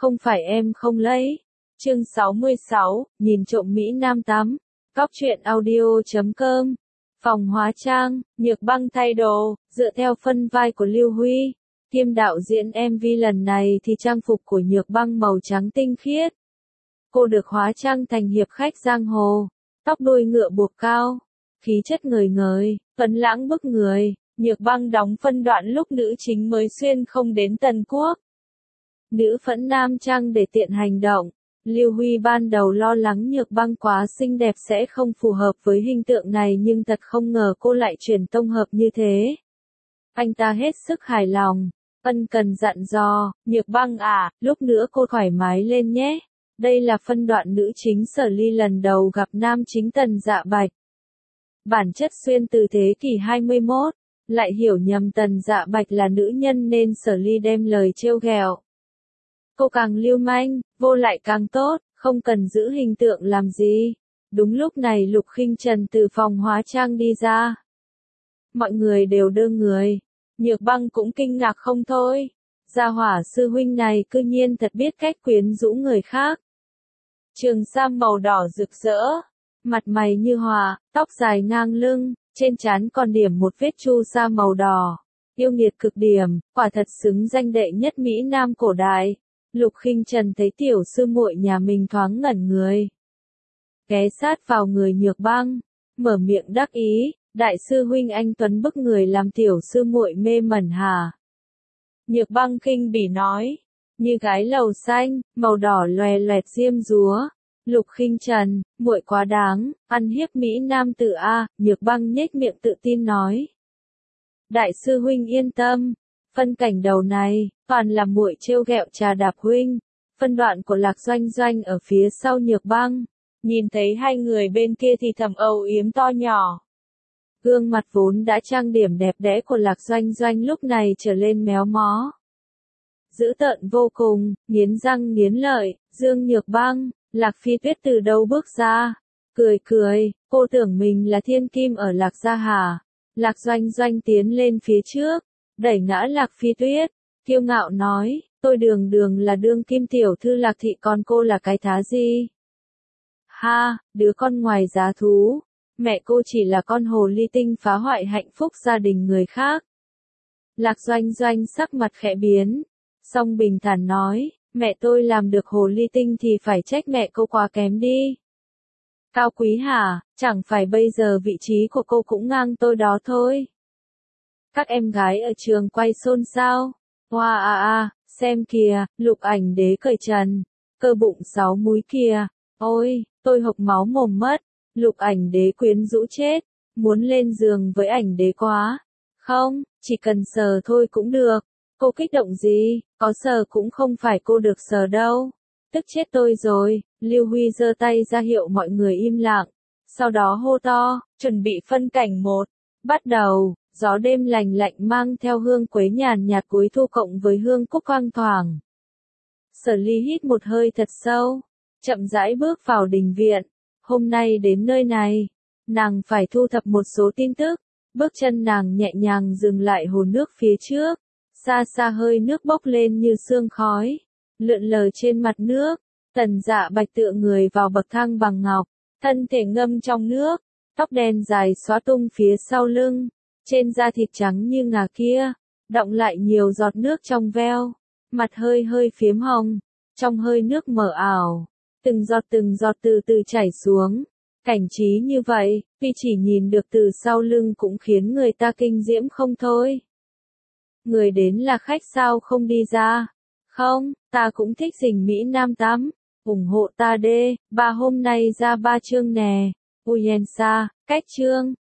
không phải em không lấy. Chương 66, nhìn trộm Mỹ Nam tắm. Cóc truyện audio.com. Phòng hóa trang, Nhược Băng thay đồ, dựa theo phân vai của Lưu Huy. Kiêm đạo diễn MV lần này thì trang phục của Nhược Băng màu trắng tinh khiết. Cô được hóa trang thành hiệp khách giang hồ, tóc đuôi ngựa buộc cao, khí chất ngời ngời, tuấn lãng bức người. Nhược Băng đóng phân đoạn lúc nữ chính mới xuyên không đến Tần Quốc. Nữ phẫn nam trang để tiện hành động. Lưu Huy ban đầu lo lắng Nhược Băng quá xinh đẹp sẽ không phù hợp với hình tượng này nhưng thật không ngờ cô lại chuyển tông hợp như thế. Anh ta hết sức hài lòng, ân cần dặn dò, Nhược Băng à, lúc nữa cô thoải mái lên nhé. Đây là phân đoạn nữ chính Sở Ly lần đầu gặp nam chính Tần Dạ Bạch. Bản chất xuyên từ thế kỷ 21, lại hiểu nhầm Tần Dạ Bạch là nữ nhân nên Sở Ly đem lời trêu ghẹo. Cô càng lưu manh, vô lại càng tốt, không cần giữ hình tượng làm gì. Đúng lúc này Lục Khinh Trần từ phòng hóa trang đi ra. Mọi người đều đơ người. Nhược Băng cũng kinh ngạc không thôi. Gia hỏa sư huynh này cư nhiên thật biết cách quyến rũ người khác. Trường sam màu đỏ rực rỡ, mặt mày như hòa, tóc dài ngang lưng, trên trán còn điểm một vết chu sa màu đỏ. Yêu nghiệt cực điểm, quả thật xứng danh đệ nhất Mỹ Nam cổ đại. Lục Khinh Trần thấy tiểu sư muội nhà mình thoáng ngẩn người. Ghé sát vào người Nhược Băng, mở miệng đắc ý, đại sư huynh anh Tuấn bức người làm tiểu sư muội mê mẩn hả? Nhược Băng khinh bỉ nói, như gái lầu xanh, màu đỏ loè loẹt diêm dúa. Lục Khinh Trần, muội quá đáng, ăn hiếp Mỹ Nam tử a, Nhược Băng nhếch miệng tự tin nói. Đại sư huynh yên tâm, phân cảnh đầu này, toàn là muội trêu ghẹo trà đạp huynh. Phân đoạn của Lạc Doanh Doanh ở phía sau Nhược Băng, nhìn thấy hai người bên kia thì thầm âu yếm to nhỏ. Gương mặt vốn đã trang điểm đẹp đẽ của Lạc Doanh Doanh lúc này trở lên méo mó. Dữ tợn vô cùng, nghiến răng nghiến lợi, Dương Nhược Băng, Lạc Phi Tuyết từ đâu bước ra, cười cười, cô tưởng mình là thiên kim ở Lạc gia hả? Lạc Doanh Doanh tiến lên phía trước, đẩy ngã Lạc Phi Tuyết, kiêu ngạo nói, tôi đường đường là đương kim tiểu thư Lạc thị còn cô là cái thá gì? Ha, đứa con ngoài giá thú, mẹ cô chỉ là con hồ ly tinh phá hoại hạnh phúc gia đình người khác. Lạc Doanh Doanh sắc mặt khẽ biến, song bình thản nói, mẹ tôi làm được hồ ly tinh thì phải trách mẹ cô quá kém đi. Cao quý hả, chẳng phải bây giờ vị trí của cô cũng ngang tôi đó thôi. Các em gái ở trường quay xôn xao. Hoa xem kìa, Lục Ảnh Đế cởi trần, cơ bụng 6 múi kìa. Ôi, tôi hộc máu mồm mất. Lục Ảnh Đế quyến rũ chết, muốn lên giường với Ảnh Đế quá. Không, chỉ cần sờ thôi cũng được. Cô kích động gì, có sờ cũng không phải cô được sờ đâu. Tức chết tôi rồi. Lưu Huy giơ tay ra hiệu mọi người im lặng. Sau đó hô to, chuẩn bị phân cảnh 1. Bắt đầu. Gió đêm lành lạnh mang theo hương quế nhàn nhạt cuối thu cộng với hương cúc thoang thoảng. Sở Ly hít một hơi thật sâu, chậm rãi bước vào đình viện. Hôm nay đến nơi này, nàng phải thu thập một số tin tức. Bước chân nàng nhẹ nhàng dừng lại hồ nước phía trước. Xa xa hơi nước bốc lên như sương khói, lượn lờ trên mặt nước. Tần Dạ Bạch tựa người vào bậc thang bằng ngọc, thân thể ngâm trong nước, tóc đen dài xõa tung phía sau lưng. Trên da thịt trắng như ngà kia, đọng lại nhiều giọt nước trong veo, mặt hơi hơi phiếm hồng, trong hơi nước mờ ảo, từng giọt từ từ chảy xuống. Cảnh trí như vậy, tuy chỉ nhìn được từ sau lưng cũng khiến người ta kinh diễm không thôi. Người đến là khách sao không đi ra? Không, ta cũng thích Dình Mỹ Nam tắm, ủng hộ ta đê, hôm nay ra 3 chương nè. Uyensa, cách chương.